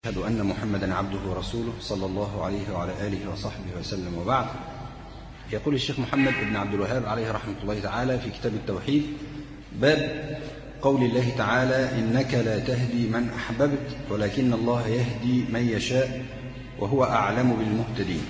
أشهد أن محمدا عبده ورسوله صلى الله عليه وعلى آله وصحبه وسلم، وبعد. يقول الشيخ محمد بن عبد الوهاب عليه رحمة الله تعالى في كتاب التوحيد: باب قول الله تعالى: إنك لا تهدي من أحببت ولكن الله يهدي من يشاء وهو أعلم بالمهتدين.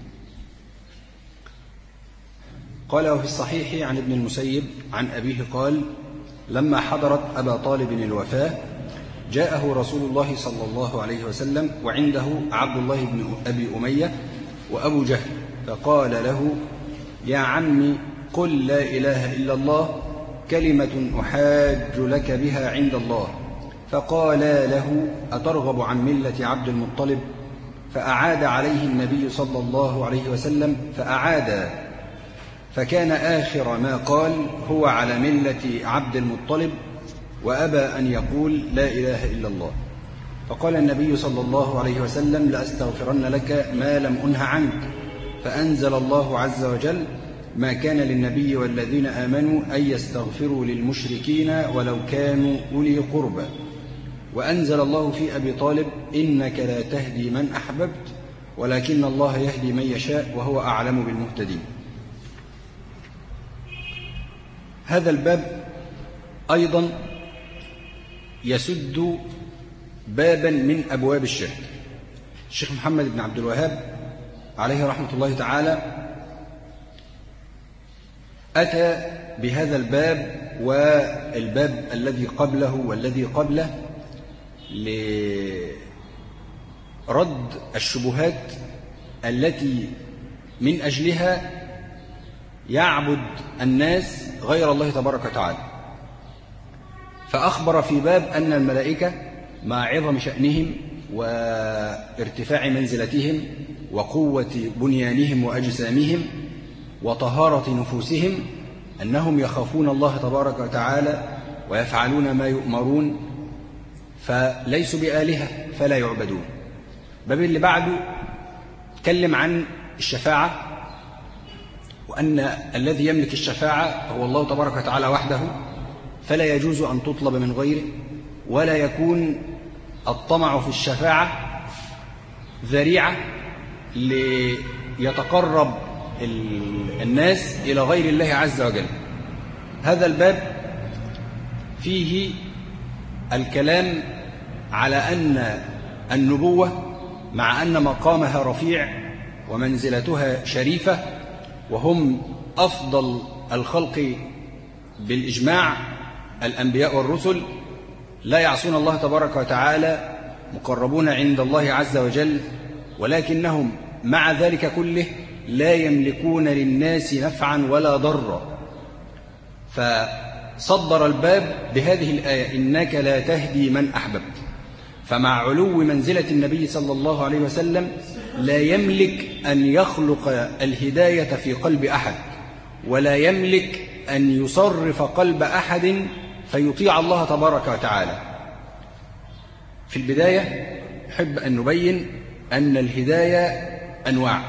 قال: وفي الصحيح عن ابن المسيب عن أبيه قال: لما حضرت أبا طالب الوفاة جاءه رسول الله صلى الله عليه وسلم وعنده عبد الله بن أبي أمية وأبو جهل، فقال له: يا عمي، قل لا إله إلا الله كلمة أحاج لك بها عند الله. فقال له: أترغب عن ملة عبد المطلب؟ فأعاد عليه النبي صلى الله عليه وسلم فأعاد، فكان آخر ما قال: هو على ملة عبد المطلب، وأبى أن يقول لا إله إلا الله. فقال النبي صلى الله عليه وسلم: لأستغفرن لك ما لم أنه عنك. فأنزل الله عز وجل: ما كان للنبي والذين آمنوا أن يستغفروا للمشركين ولو كانوا أولي قربى. وأنزل الله في أبي طالب: إنك لا تهدي من أحببت ولكن الله يهدي من يشاء وهو أعلم بالمهتدين. هذا الباب أيضا يسد بابا من أبواب الشرك. الشيخ محمد بن عبد الوهاب عليه رحمة الله تعالى أتى بهذا الباب والباب الذي قبله والذي قبله لرد الشبهات التي من أجلها يعبد الناس غير الله تبارك وتعالى. فأخبر في باب أن الملائكة مع عظم شأنهم وارتفاع منزلتهم وقوة بنيانهم وأجسامهم وطهارة نفوسهم أنهم يخافون الله تبارك وتعالى ويفعلون ما يؤمرون، فليسوا بآلهة فلا يعبدون. باب اللي بعده تكلم عن الشفاعة، وأن الذي يملك الشفاعة هو الله تبارك وتعالى وحده، فلا يجوز أن تطلب من غيره، ولا يكون الطمع في الشفاعة ذريعة ليتقرب الناس إلى غير الله عز وجل. هذا الباب فيه الكلام على أن النبوة مع أن مقامها رفيع ومنزلتها شريفة وهم أفضل الخلق بالإجماع الأنبياء والرسل، لا يعصون الله تبارك وتعالى، مقربون عند الله عز وجل، ولكنهم مع ذلك كله لا يملكون للناس نفعا ولا ضرا. فصدر الباب بهذه الآية: إنك لا تهدي من أحببت. فمع علو منزلة النبي صلى الله عليه وسلم لا يملك أن يخلق الهداية في قلب أحد، ولا يملك أن يصرف قلب أحد فيطيع الله تبارك وتعالى. في البداية أحب أن نبين أن الهداية أنواع.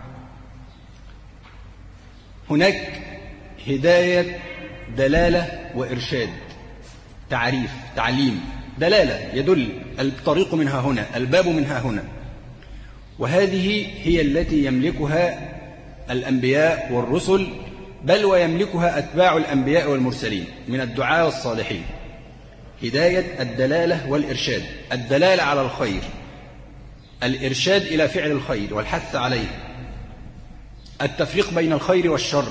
هناك هداية دلالة وإرشاد، تعريف، تعليم، دلالة يدل، الطريق منها هنا، الباب منها هنا، وهذه هي التي يملكها الأنبياء والرسل، بل ويملكها أتباع الأنبياء والمرسلين من الدعاة والصالحين. هداية الدلالة والإرشاد: الدلالة على الخير، الإرشاد إلى فعل الخير والحث عليه، التفريق بين الخير والشر،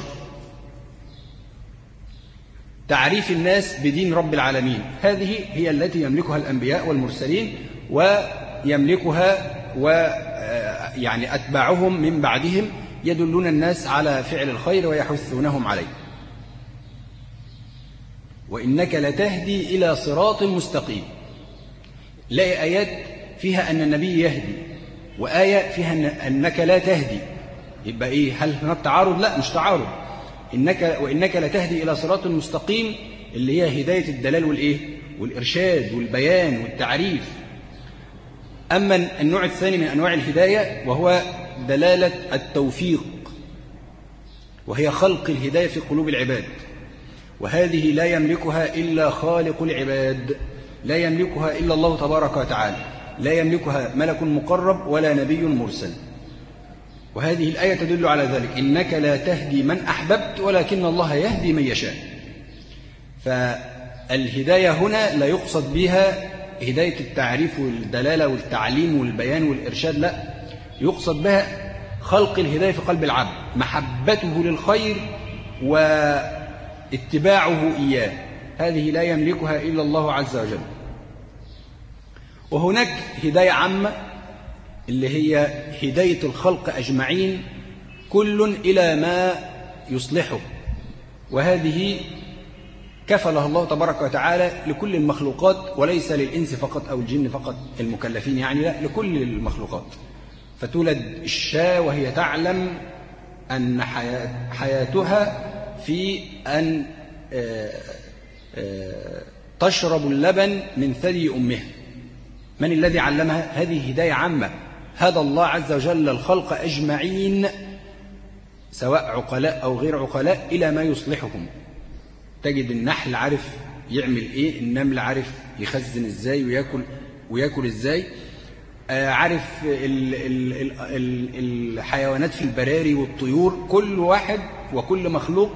تعريف الناس بدين رب العالمين. هذه هي التي يملكها الأنبياء والمرسلين، ويملكها ويعني أتباعهم من بعدهم يدلون الناس على فعل الخير ويحثونهم عليه. وإنك لتهدي إلى صراط مستقيم. لاقي آيات فيها أن النبي يهدي، وآية فيها أنك لا تهدي. يبقى إيه؟ هل هناك تعارض؟ لا، مش تعارض. وإنك لتهدي إلى صراط مستقيم اللي هي هداية الدلال والإيه؟ والإرشاد والبيان والتعريف. أما النوع الثاني من أنواع الهداية وهو دلالة التوفيق، وهي خلق الهداية في قلوب العباد، وهذه لا يملكها إلا خالق العباد، لا يملكها إلا الله تبارك وتعالى. لا يملكها ملك مقرب ولا نبي مرسل. وهذه الآية تدل على ذلك: إنك لا تهدي من أحببت ولكن الله يهدي من يشاء. فالهداية هنا لا يقصد بها هداية التعريف والدلالة والتعليم والبيان والإرشاد، لا، يقصد بها خلق الهداية في قلب العبد، محبته للخير واتباعه إياه. هذه لا يملكها إلا الله عز وجل. وهناك هداية عامة اللي هي هداية الخلق أجمعين كل إلى ما يصلحه، وهذه كفلها الله تبارك وتعالى لكل المخلوقات وليس للإنس فقط أو الجن فقط المكلفين، يعني لا، لكل المخلوقات. فتولد الشاة وهي تعلم أن حياتها في أن تشرب اللبن من ثدي أمها. من الذي علمها؟ هذه هداية عامة، هدى الله عز وجل الخلق أجمعين سواء عقلاء أو غير عقلاء إلى ما يصلحهم. تجد النحل عارف يعمل إيه، النمل عارف يخزن إزاي ويأكل إزاي، عارف الحيوانات في البراري والطيور، كل واحد وكل مخلوق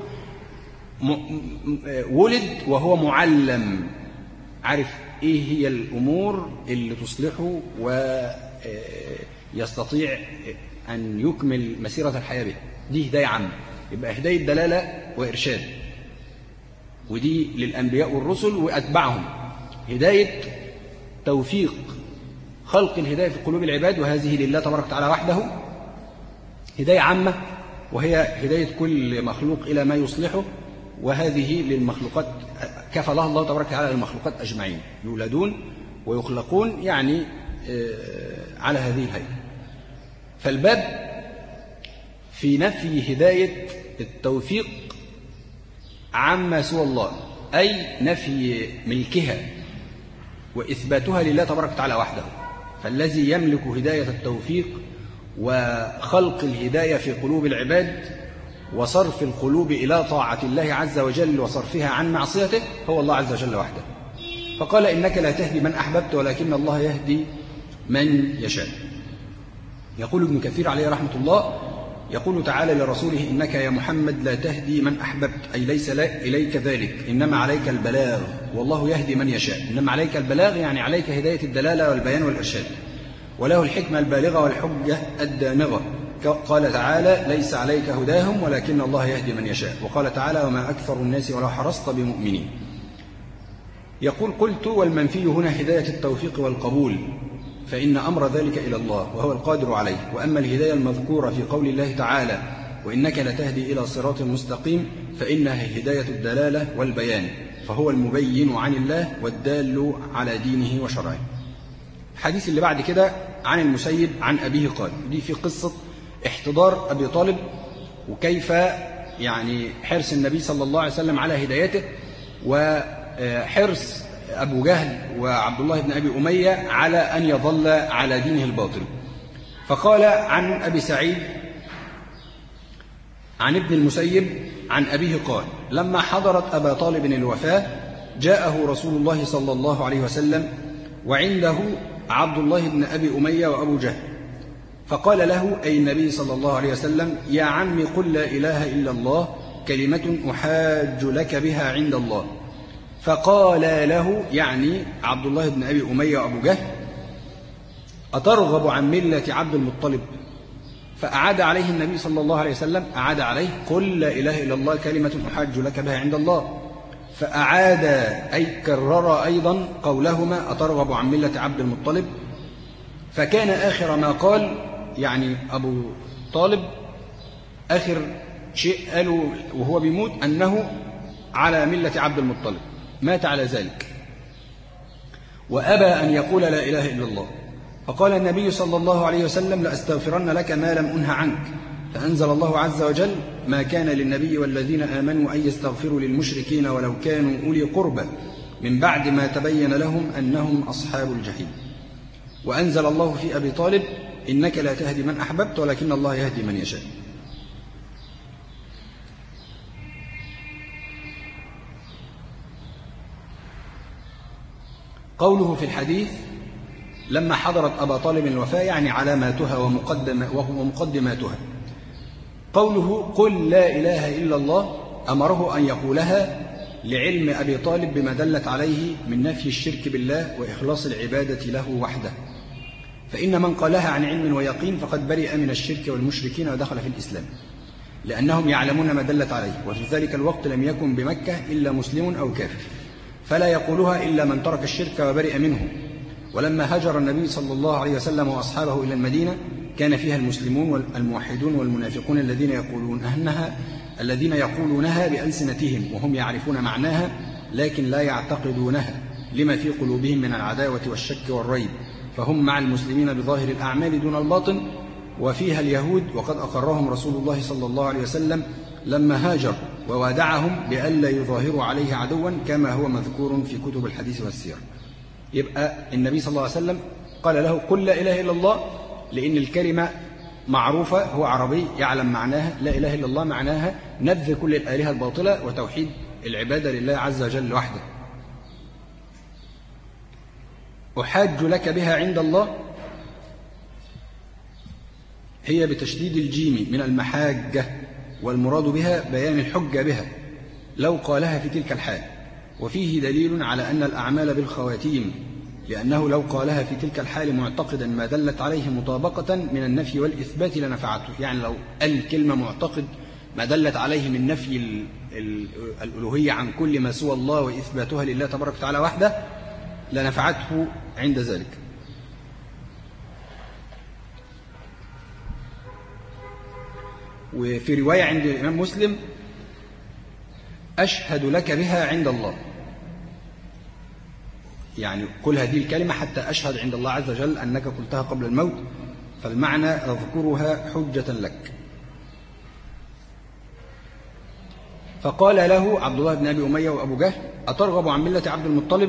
ولد وهو معلم، عارف إيه هي الأمور اللي تصلحه ويستطيع أن يكمل مسيرة الحياة بها. دي هداية عامة، يبقى هداية دلالة وإرشاد، ودي للأنبياء والرسل وأتباعهم. هداية توفيق خلق الهداية في قلوب العباد، وهذه لله تبارك وتعالى وحده. هداية عامة وهي هداية كل مخلوق إلى ما يصلحه، وهذه للمخلوقات كفلها الله تبارك وتعالى للمخلوقات أجمعين، يولدون ويخلقون يعني على هذه الهيئة. فالباب في نفي هداية التوفيق عما سوى الله، أي نفي ملكها وإثباتها لله تبارك وتعالى وحده. فالذي يملك هداية التوفيق وخلق الهداية في قلوب العباد وصرف القلوب إلى طاعة الله عز وجل وصرفها عن معصيته هو الله عز وجل وحده. فقال: إنك لا تهدي من أحببت ولكن الله يهدي من يشاء. يقول ابن كثير عليه رحمة الله، يقول تعالى لرسوله: إنك يا محمد لا تهدي من أحببت، أي ليس إليك ذلك، إنما عليك البلاغ، والله يهدي من يشاء. إنما عليك البلاغ يعني عليك هداية الدلالة والبيان والإرشاد، وله الحكمة البالغة والحجة الدامغة. قال تعالى: ليس عليك هداهم ولكن الله يهدي من يشاء. وقال تعالى: وما أكثر الناس ولو حرصت بمؤمنين. يقول: قلت والمنفي هنا هداية التوفيق والقبول، فإن أمر ذلك إلى الله وهو القادر عليه. وأما الهداية المذكورة في قول الله تعالى: وإنك لتهدي إلى صراط مستقيم، فإنها هداية الدلالة والبيان، فهو المبين عن الله والدال على دينه وشرعه. الحديث اللي بعد كده عن المسيب عن أبيه قال، دي في قصة احتضار أبي طالب وكيف يعني حرص النبي صلى الله عليه وسلم على هدايته، وحرص أبو جهل وعبد الله بن أبي أمية على أن يظل على دينه الباطل. فقال عن أبي سعيد عن ابن المسيب عن أبيه قال: لما حضرت أبا طالب الوفاة جاءه رسول الله صلى الله عليه وسلم وعنده عبد الله بن أبي أمية وأبو جهل، فقال له أي النبي صلى الله عليه وسلم: يا عم قل لا إله إلا الله كلمة أحاج لك بها عند الله. فقال له يعني عبد الله بن أبي أمية وأبو جهل: أترغب عن ملة عبد المطلب؟ فأعاد عليه النبي صلى الله عليه وسلم، أعاد عليه: قل لا إله إلا الله كلمة أحاج لك بها عند الله. فأعاد أي كرر أيضا قولهما: أترغب عن ملة عبد المطلب. فكان آخر ما قال يعني أبو طالب آخر شيء قالوا وهو بيموت أنه على ملة عبد المطلب، مات على ذلك وأبى أن يقول لا إله إلا الله. فقال النبي صلى الله عليه وسلم: لأستغفرن لك ما لم أنه عنك. فأنزل الله عز وجل: ما كان للنبي والذين آمنوا أن يستغفروا للمشركين ولو كانوا أولي قربى من بعد ما تبين لهم أنهم أصحاب الجحيم. وأنزل الله في أبي طالب: إنك لا تهدي من أحببت ولكن الله يهدي من يشاء. قوله في الحديث: لما حضرت أبا طالب الوفاة يعني علاماتها ومقدماتها. قوله قل لا إله إلا الله أمره أن يقولها لعلم أبي طالب بما دلت عليه من نفي الشرك بالله وإخلاص العبادة له وحده، فإن من قالها عن علم ويقين فقد برئ من الشرك والمشركين ودخل في الإسلام، لأنهم يعلمون ما دلت عليه، وفي ذلك الوقت لم يكن بمكة إلا مسلم أو كافر، فلا يقولها إلا من ترك الشرك وبرئ منه. ولما هاجر النبي صلى الله عليه وسلم وأصحابه إلى المدينة كان فيها المسلمون والموحدون والمنافقون الذين يقولونها بألسنتهم وهم يعرفون معناها لكن لا يعتقدونها لما في قلوبهم من العداوة والشك والريب، فهم مع المسلمين بظاهر الأعمال دون الباطن. وفيها اليهود وقد أقرهم رسول الله صلى الله عليه وسلم لما هاجر ووادعهم بألا يظاهروا عليه عدوا كما هو مذكور في كتب الحديث والسير. يبقى النبي صلى الله عليه وسلم قال له قل لا إله إلا الله لأن الكلمة معروفة، هو عربي يعلم معناها. لا إله إلا الله معناها نبذ كل الآلهة الباطلة وتوحيد العبادة لله عز وجل وحده. أحاج لك بها عند الله هي بتشديد الجيم من المحاجة، والمراد بها بيان الحجة بها لو قالها في تلك الحال. وفيه دليل على أن الأعمال بالخواتيم، لأنه لو قالها في تلك الحال معتقدا ما دلت عليه مطابقة من النفي والإثبات لنفعته. يعني لو قال الكلمة معتقد ما دلت عليه من نفي الألوهية عن كل ما سوى الله وإثباتها لله تبارك وتعالى وحده لنفعته عند ذلك. وفي رواية عند الإمام مسلم أشهد لك بها عند الله، يعني قل هذه الكلمة حتى أشهد عند الله عز وجل أنك قلتها قبل الموت، فالمعنى أذكرها حجة لك. فقال له عبد الله بن أبي أمية وأبو جهل أترغب عن ملة عبد المطلب؟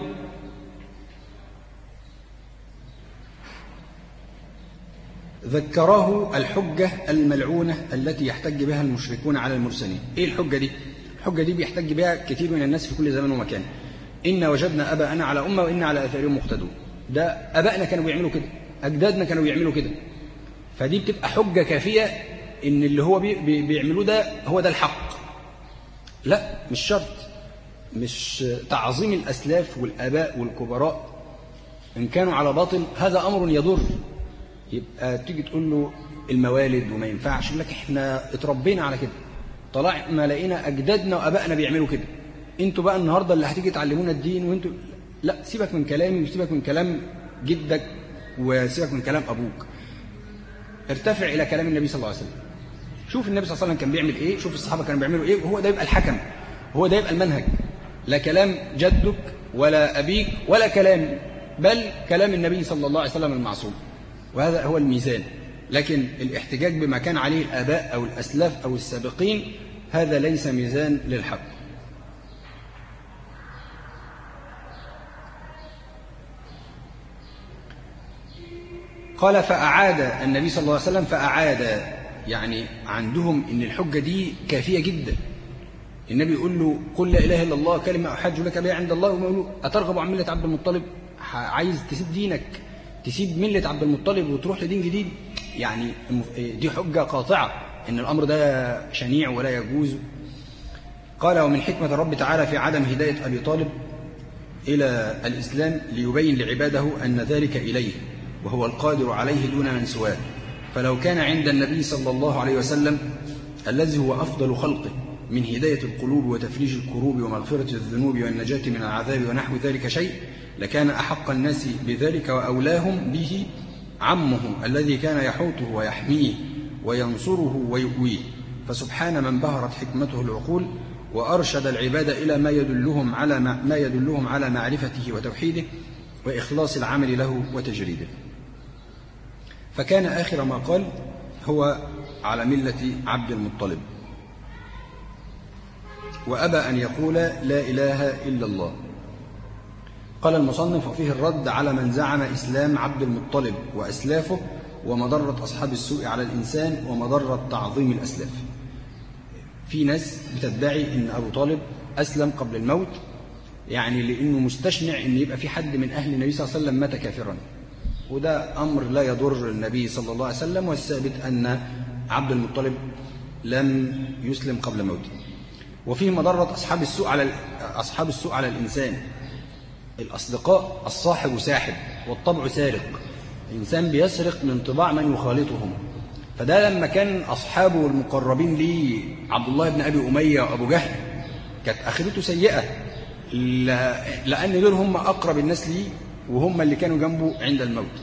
ذكره الحجة الملعونة التي يحتج بها المشركون على المرسلين. إيه الحجة دي؟ الحجة دي بيحتج بها كثير من الناس في كل زمان ومكان. إن وجدنا أباءنا على أمة وإن على آثارهم مقتدون. ده أبائنا كانوا بيعملوا كده، أجدادنا كانوا بيعملوا كده. فدي بتبقى حجة كافية إن اللي هو بيعملوه ده هو ده الحق. لا، مش شرط، مش تعظيم الأسلاف والآباء والكبراء إن كانوا على باطل هذا أمر يضر. يبقى تيجي تقول له الموالد وما ينفعش، يقول لك إحنا اتربينا على كده، طلعنا لقينا أجدادنا وأبائنا بيعملوا كده، انتوا بقى النهارده اللي هتيجي تعلمونا الدين وانتوا لا. سيبك من كلامي وسيبك من كلام جدك وسيبك من كلام ابوك، ارتفع الى كلام النبي صلى الله عليه وسلم. شوف النبي صلى الله عليه وسلم كان بيعمل ايه، شوف الصحابه كانوا بيعملوا ايه، وهو ده يبقى الحكم، هو ده يبقى المنهج. لا كلام جدك ولا ابيك ولا كلام، بل كلام النبي صلى الله عليه وسلم المعصوم، وهذا هو الميزان. لكن الاحتجاج بما كان عليه الاباء او الاسلاف او السابقين هذا ليس ميزان للحق. قال فأعاد النبي صلى الله عليه وسلم، فأعاد يعني عندهم إن الحجة دي كافية جدا. النبي يقول له قل لا إله إلا الله كلمة أحاج لك بها عند الله، وما يقول له أترغب عن ملة عبد المطلب؟ عايز تسيب دينك، تسيب ملة عبد المطلب وتروح لدين جديد؟ يعني دي حجة قاطعة إن الأمر ده شنيع ولا يجوز. قال ومن حكمة الرب تعالى في عدم هداية أبي طالب إلى الإسلام ليبين لعباده أن ذلك إليه وهو القادر عليه دون من سواه. فلو كان عند النبي صلى الله عليه وسلم الذي هو أفضل خلقه من هداية القلوب وتفريج الكروب ومغفرة الذنوب والنجاة من العذاب ونحو ذلك شيء لكان أحق الناس بذلك وأولاهم به عمه الذي كان يحوطه ويحميه وينصره ويؤويه. فسبحان من بهرت حكمته العقول وأرشد العباد إلى ما يدلهم على معرفته وتوحيده وإخلاص العمل له وتجريده. فكان آخر ما قال هو على ملة عبد المطلب، وأبى أن يقول لا إله إلا الله. قال المصنف وفيه الرد على من زعم إسلام عبد المطلب وأسلافه ومضرة أصحاب السوء على الإنسان ومضرة تعظيم الأسلاف. في ناس بتدعي أن أبو طالب أسلم قبل الموت، يعني لأنه مستشنع أن يبقى في حد من أهل النبي صلى الله عليه وسلم مات كافرا، وده أمر لا يضر النبي صلى الله عليه وسلم، والثابت أن عبد المطلب لم يسلم قبل موته. وفيه مضرة أصحاب السوء على الإنسان. الأصدقاء، الصاحب ساحب والطبع سارق، الإنسان بيسرق من طباع من يخالطهم. فده لما كان أصحابه المقربين ليه عبد الله بن أبي أمية وأبو جهل كانت آخرته سيئة، لأن دول هم أقرب الناس ليه وهم اللي كانوا جنبه عند الموت.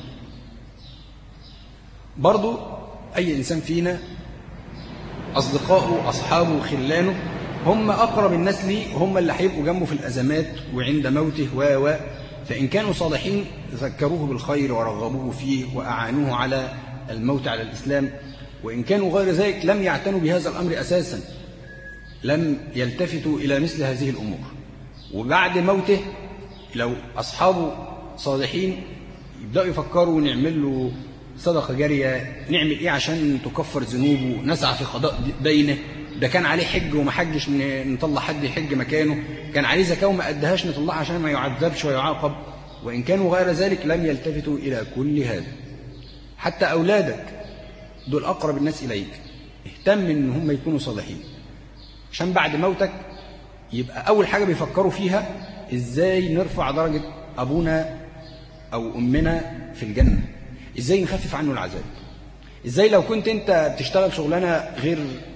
برضو أي إنسان فينا أصدقائه أصحابه خلانه هم أقرب الناس ليه، هم اللي هيبقوا جنبه في الأزمات وعند موته فإن كانوا صالحين ذكروه بالخير ورغبوه فيه وأعانوه على الموت على الإسلام، وإن كانوا غير ذلك لم يعتنوا بهذا الأمر أساسا، لم يلتفتوا إلى مثل هذه الأمور. وبعد موته لو أصحابه صالحين يبدأوا يفكروا نعمل له صدقة جارية، نعمل إيه عشان تكفر ذنوبه، نسعى في قضاء دينه، ده كان عليه حج وما حجش نطلع حد يحج مكانه، كان عليه زكاة وما أدهاش نطلعها عشان ما يعذبش ويعاقب. وإن كانوا غير ذلك لم يلتفتوا إلى كل هذا. حتى أولادك دول أقرب الناس إليك، اهتم إن هم يكونوا صالحين عشان بعد موتك يبقى أول حاجة بيفكروا فيها إزاي نرفع درجة أبونا أو أمنا في الجنة، إزاي نخفف عنه العذاب، إزاي لو كنت أنت بتشتغل شغلانة غير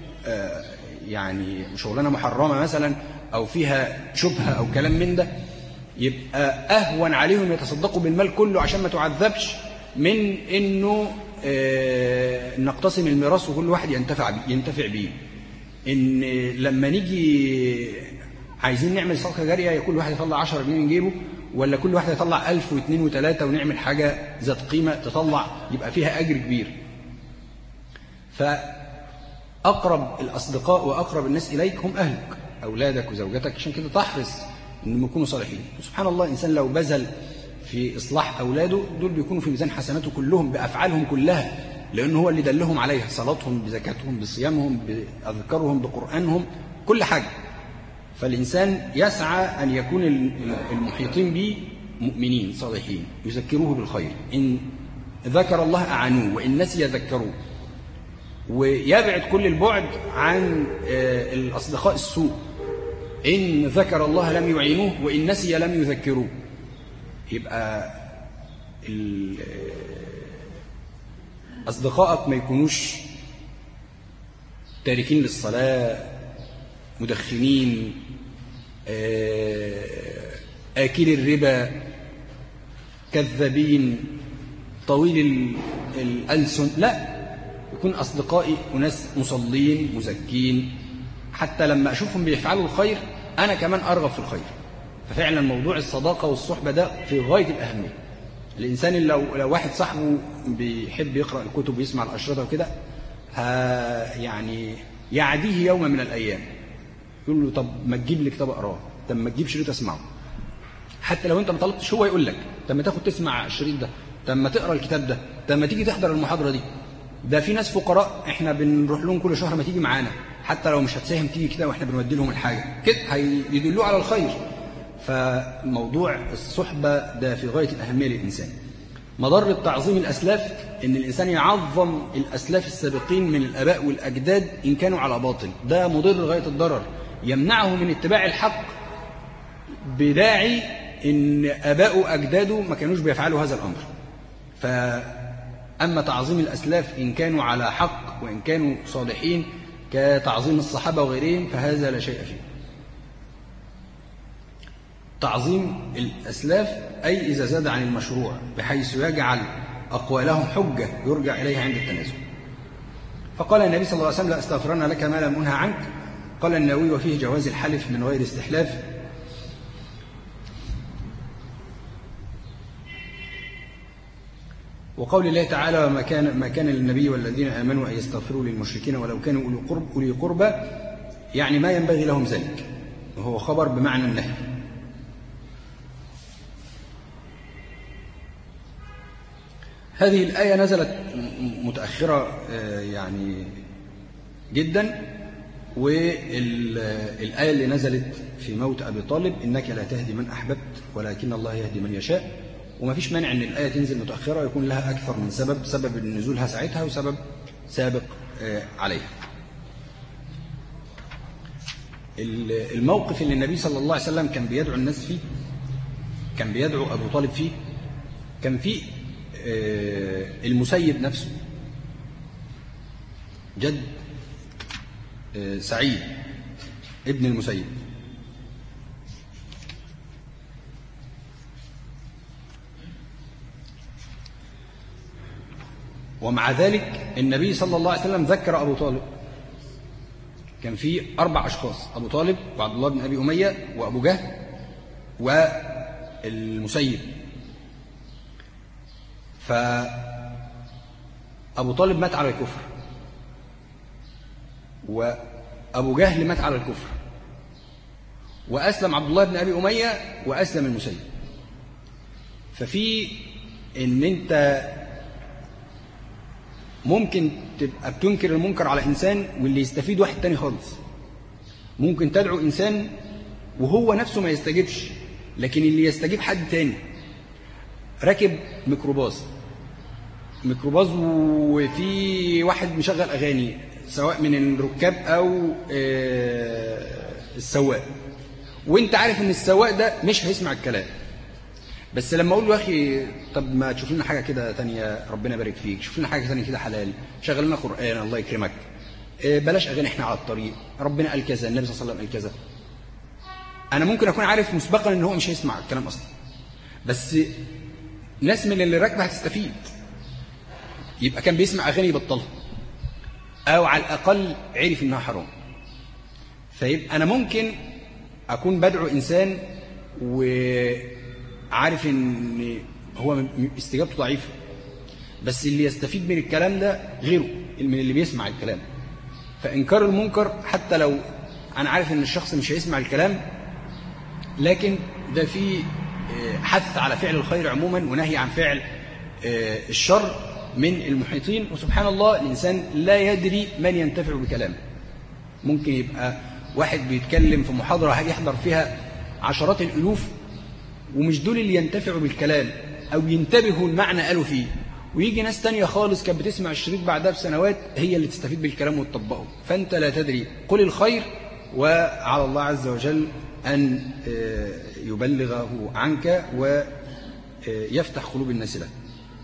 يعني شغلانة محرمة مثلا أو فيها شبهة أو كلام من ده، يبقى أهون عليهم يتصدقوا بالمال كله عشان ما تعذبش من إنه نقتسم الميراث وكل واحد ينتفع بيه. إن لما نيجي عايزين نعمل صدقة جارية كل واحد يطلع 10 جنيه من جيبه، ولا كل واحد يطلع 1000 و2 و3 ونعمل حاجة ذات قيمة تطلع يبقى فيها أجر كبير. فأقرب الأصدقاء وأقرب الناس إليك هم أهلك، أولادك وزوجتك، عشان كده تحرص إنهم يكونوا صالحين. سبحان الله، إنسان لو بذل في إصلاح أولاده دول بيكونوا في ميزان حسناته كلهم بأفعالهم كلها، لأنه هو اللي دلهم عليها، صلاتهم بزكاتهم بصيامهم بأذكارهم بقرآنهم كل حاجة. فالإنسان يسعى أن يكون المحيطين به مؤمنين صالحين يذكروه بالخير، إن ذكر الله أعانوه وإن نسي ذكروه، ويبعد كل البعد عن الأصدقاء السوء، إن ذكر الله لم يعينوه وإن نسي لم يذكروه. يبقى أصدقائك ما يكونوش تاركين للصلاة، مدخنين، آكل الربا، كذابين، طويل الألسن. لا، يكون أصدقائي وناس مصلين مزكين، حتى لما أشوفهم بيفعلوا الخير أنا كمان أرغب في الخير. ففعلا موضوع الصداقة والصحبة ده في غاية الأهمية. الإنسان لو واحد صاحبه بيحب يقرأ الكتب ويسمع الأشرطة وكده، يعني يعديه يوم من الأيام، يقول له طب ما تجيب لي كتاب أقراه، طب ما تجيب شريط أسمعه. حتى لو أنت ما طلبتش هو يقول لك طب ما تاخد تسمع الشريط ده، طب ما تقرأ الكتاب ده، طب ما تيجي تحضر المحاضرة دي. ده في ناس فقراء احنا بنروح لهم كل شهر، ما تيجي معانا حتى لو مش هتساهم تيجي كده واحنا بنودي لهم الحاجة كده، هيدلوه على الخير. فموضوع الصحبة ده في غاية الأهمية للإنسان. مضر تعظيم الأسلاف إن الإنسان يعظم الأسلاف السابقين من الآباء والأجداد إن كانوا على باطل، ده مضر غاية الضرر، يمنعه من اتباع الحق بداعي إن آباء وأجداده ما كانوش بيفعلوا هذا الأمر. فأما تعظيم الأسلاف إن كانوا على حق وإن كانوا صالحين كتعظيم الصحابة وغيرهم فهذا لا شيء فيه. تعظيم الأسلاف أي إذا زاد عن المشروع بحيث يجعل أقوالهم حجة يرجع إليها عند التنازل. فقال النبي صلى الله عليه وسلم لا أستغفرن لك ما لم أنهى عنك. قال النووي وفيه جواز الحلف من غير استحلاف. وقول الله تعالى ما كان للنبي والذين آمنوا أن يستغفروا للمشركين ولو كانوا أولي قربى، يعني ما ينبغي لهم ذلك، وهو خبر بمعنى النهي. هذه الآية نزلت متأخرة يعني جدا، والآية اللي نزلت في موت أبي طالب إنك لا تهدي من أحببت ولكن الله يهدي من يشاء وما فيش مانع أن الآية تنزل متأخرة ويكون لها أكثر من سبب نزولها ساعتها وسبب سابق عليها. الموقف اللي النبي صلى الله عليه وسلم كان بيدعو الناس فيه، كان بيدعو أبو طالب فيه، كان فيه المسيب نفسه جد سعيد ابن المسيب، ومع ذلك النبي صلى الله عليه وسلم ذكر أبو طالب. كان في 4 أشخاص: أبو طالب وعبد الله بن أبي أمية وأبو جهل والمسيب. فأبو طالب مات على الكفر، وأبو جهل مات على الكفر، وأسلم عبد الله بن أبي أمية وأسلم المسيب. ففي إن أنت ممكن تبقى بتنكر المنكر على إنسان واللي يستفيد واحد تاني خالص. ممكن تدعو إنسان وهو نفسه ما يستجيبش، لكن اللي يستجيب حد تاني. راكب ميكروباص وفي واحد مشغل أغاني، سواء من الركاب أو السواق، وانت عارف ان السواق ده مش هيسمع الكلام، بس لما اقول له يا اخي طب ما تشوف لنا حاجه كده تانية ربنا يبارك فيك، شوف لنا حاجه تانية كده حلال، شغل لنا قران الله يكرمك، بلاش اغاني احنا على الطريق، ربنا قال كذا، النبي صلى الله عليه وسلم قال كذا، انا ممكن اكون عارف مسبقا ان هو مش هيسمع الكلام اصلا، بس ناس من اللي راكبه هتستفيد. يبقى كان بيسمع اغاني يبطلها، او على الاقل عرف انها حرام. فيبقى انا ممكن اكون بدعو انسان وعارف ان هو استجابته ضعيفه، بس اللي يستفيد من الكلام ده غيره من اللي بيسمع الكلام. فانكار المنكر حتى لو انا عارف ان الشخص مش هيسمع الكلام، لكن ده فيه حث على فعل الخير عموما ونهي عن فعل الشر من المحيطين. وسبحان الله الإنسان لا يدري من ينتفع بكلامه. ممكن يبقى واحد بيتكلم في محاضرة هيحضر فيها عشرات الألوف، ومش دول اللي ينتفعوا بالكلام أو ينتبهوا المعنى قالوا فيه، ويجي ناس تانية خالص كانت بتسمع الشريط بعدها بسنوات هي اللي تستفيد بالكلام وتطبقه. فأنت لا تدري، قل الخير وعلى الله عز وجل أن يبلغه عنك ويفتح قلوب الناس له.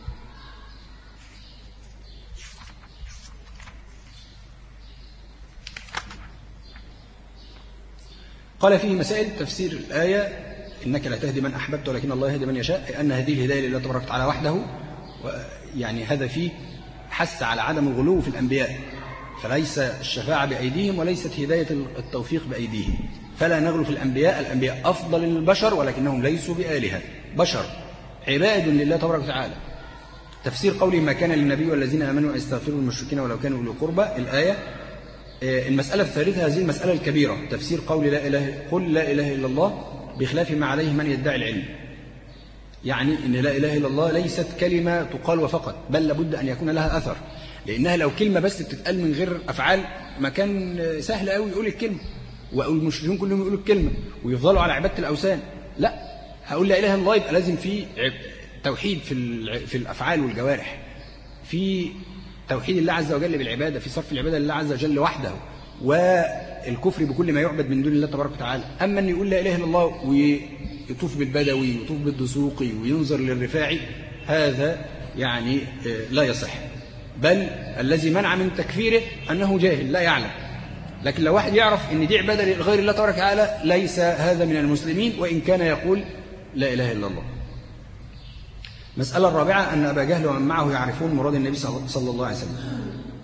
قال فيه مسائل تفسير الآية إنك لا تهدي من أحببت ولكن الله يهدي من يشاء، أن هذه الهداية لله تبارك وتعالى وحده، يعني هذا فيه حث على عدم الغلو في الأنبياء، فليس الشفاعة بأيديهم وليست هداية التوفيق بأيديهم، فلا نغلو في الأنبياء. الأنبياء أفضل من البشر ولكنهم ليسوا بآلهة، بشر عباد لله تبارك وتعالى. تفسير قوله ما كان للنبي والذين آمنوا أن يستغفروا للمشركين ولو كانوا أولي قربى، الآية. المسألة الثالثة هذه المسألة الكبيرة، تفسير قول قل لا إله إلا الله بخلاف ما عليه من يدعي العلم. يعني إن لا إله إلا الله ليست كلمة تقال وفقط، بل لابد أن يكون لها أثر، لأنها لو كلمة بس بتتقال من غير أفعال ما كان سهل قوي يقول الكلمة، والمشركين كلهم يقولوا الكلمة ويفضلوا على عبادة الأوثان. لا، هقول لا إله إلا الله يبقى لازم في توحيد في الأفعال والجوارح، في توحيد الله عز وجل بالعبادة، في صرف العبادة لله عز وجل وحده، والكفر بكل ما يعبد من دون الله تبارك وتعالى. أما أن يقول لا إله إلا الله ويطوف بالبدوي ويطوف بالدسوقي وينظر للرفاعي، هذا يعني لا يصح، بل الذي منع من تكفيره أنه جاهل لا يعلم. لكن لو واحد يعرف أن دي عبادة لغير الله تبارك وتعالى ليس هذا من المسلمين وإن كان يقول لا إله إلا الله. مسألة الرابعة أن أبا جهل ومن معه يعرفون مراد النبي صلى الله عليه وسلم.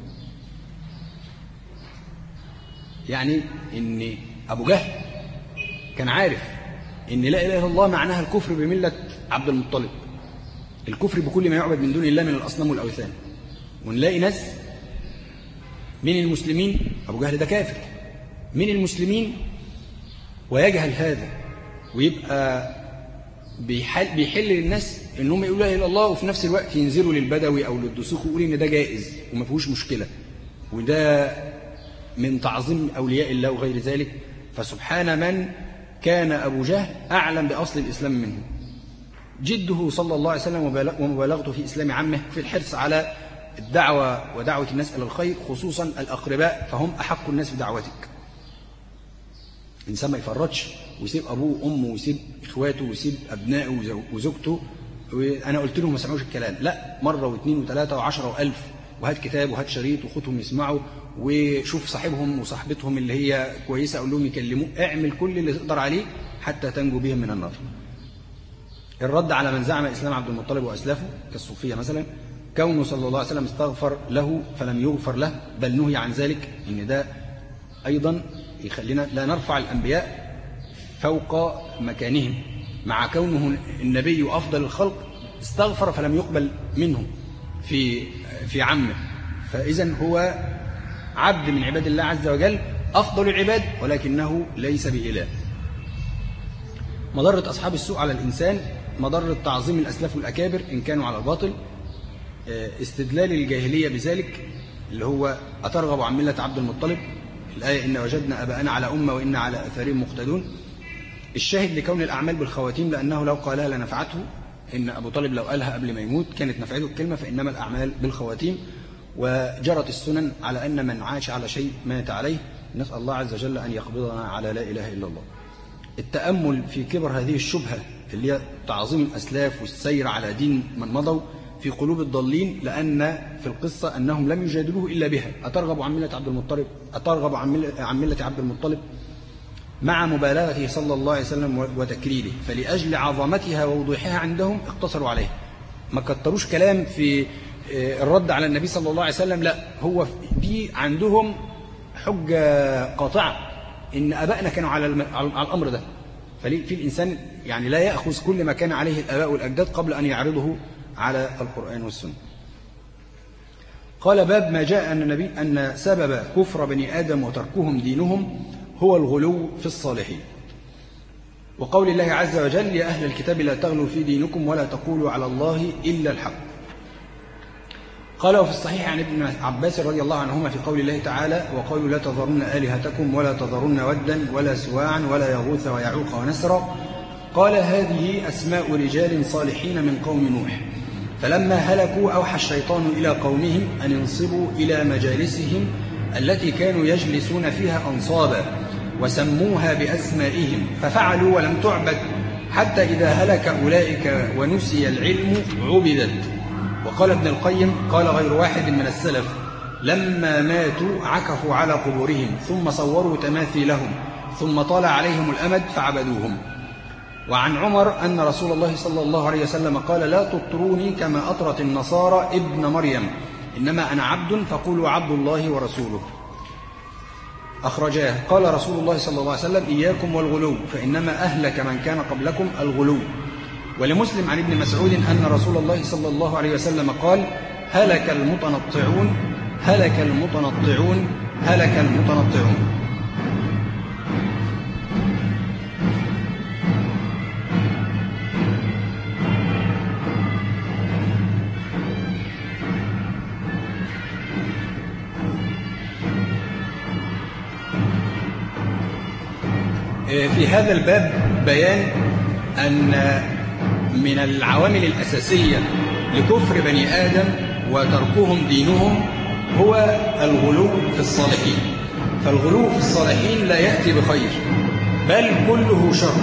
يعني أن أبو جهل كان عارف أن لا إله إلا الله معناها الكفر بملة عبد المطلب، الكفر بكل ما يعبد من دون الله من الأصنام والأوثان. ونلاقي ناس من المسلمين، أبو جهل ده كافر من المسلمين ويجهل هذا، ويبقى بيحل للناس انهم يقولوا لا اله الا الله، وفي نفس الوقت ينزلوا للبدوي او للدسوق ويقولوا ان ده جائز وما فيهوش مشكله، وده من تعظيم اولياء الله وغير ذلك. فسبحان من كان ابو جهل اعلم باصل الاسلام منه، جده صلى الله عليه وسلم ومبالغته في إسلام عمه في الحرص على الدعوة ودعوة الناس إلى الخير، خصوصا الأقرباء، فهم أحق الناس بدعوتك. الإنسان ما يفرطش ويسيب أبوه وأمه ويسيب إخواته ويسيب أبنائه وزوجته، وأنا قلت لهم ما سمعوش الكلام. لا، مرة واثنين وثلاثة وعشرة وألف، وهات كتاب وهات شريط وخدهم يسمعوا، وشوف صاحبهم وصاحبتهم اللي هي كويسة أقول لهم يكلموه. اعمل كل اللي تقدر عليه حتى تنجو بهم من النار. الرد على من زعم إسلام عبد المطلب وأسلافه كالصوفية مثلا، كونه صلى الله عليه وسلم استغفر له فلم يغفر له، بل نهي عن ذلك، إن ده أيضا يخلينا لا نرفع الأنبياء فوق مكانهم، مع كونه النبي أفضل الخلق استغفر فلم يقبل منه في عمه، فإذا هو عبد من عباد الله عز وجل، أفضل العباد، ولكنه ليس بإله. مضرة أصحاب السوء على الإنسان، مضرة تعظيم الأسلاف والأكابر إن كانوا على الباطل، استدلال الجاهلية بذلك اللي هو أترغب عن ملة عبد المطلب، الآية إن وجدنا أباءنا على أمة وإن على أثارهم مقتدون. الشاهد لكون الأعمال بالخواتيم، لأنه لو قالها لنفعته، إن أبو طالب لو قالها قبل ما يموت كانت نفعته الكلمة، فإنما الأعمال بالخواتيم. وجرت السنن على أن من عاش على شيء مات عليه، نسأل الله عز وجل أن يقبضنا على لا إله إلا الله. التأمل في كبر هذه الشبهة اللي هي تعظيم الأسلاف والسير على دين من مضوا في قلوب الضالين، لأن في القصة أنهم لم يجادلوه إلا بها. أترغب عن ملة عبد المطلب، أترغب عن ملة عبد المطلب، مع مبالغته صلى الله عليه وسلم وتكريره، فلأجل عظمتها ووضوحها عندهم اقتصروا عليه، ما كتروش كلام في الرد على النبي صلى الله عليه وسلم. لا، هو دي عندهم حجة قاطعة إن أبائنا كانوا على الأمر ده. في الإنسان يعني لا يأخذ كل ما كان عليه الآباء والأجداد قبل أن يعرضه على القرآن والسنة. قال باب ما جاء أن سبب كفر بني آدم وتركهم دينهم هو الغلو في الصالحين، وقول الله عز وجل يا أهل الكتاب لا تغلوا في دينكم ولا تقولوا على الله إلا الحق. قال وفي الصحيح عن ابن عباس رضي الله عنهما في قول الله تعالى وقالوا لا تذرن آلهتكم ولا تذرن ودا ولا سواعا ولا يغوث ويعوق ونسرا، قال هذه أسماء رجال صالحين من قوم نوح، فلما هلكوا أوحى الشيطان إلى قومهم أن ينصبوا إلى مجالسهم التي كانوا يجلسون فيها أنصابا، وسموها بأسمائهم، ففعلوا ولم تعبد، حتى إذا هلك أولئك ونسي العلم عبدت. وقال ابن القيم قال غير واحد من السلف لما ماتوا عكفوا على قبورهم ثم صوروا تماثيلهم ثم طال عليهم الأمد فعبدوهم. وعن عمر أن رسول الله صلى الله عليه وسلم قال لا تطروني كما أطرت النصارى ابن مريم، إنما أنا عبد فقولوا عبد الله ورسوله. أخرجاه. قال رسول الله صلى الله عليه وسلم إياكم والغلو فإنما أهلك من كان قبلكم الغلو. ولمسلم عن ابن مسعود أن رسول الله صلى الله عليه وسلم قال هلك المتنطعون هلك المتنطعون هلك المتنطعون. في هذا الباب بيان أن من العوامل الأساسية لكفر بني آدم وتركهم دينهم هو الغلو في الصالحين، فالغلو في الصالحين لا يأتي بخير بل كله شر.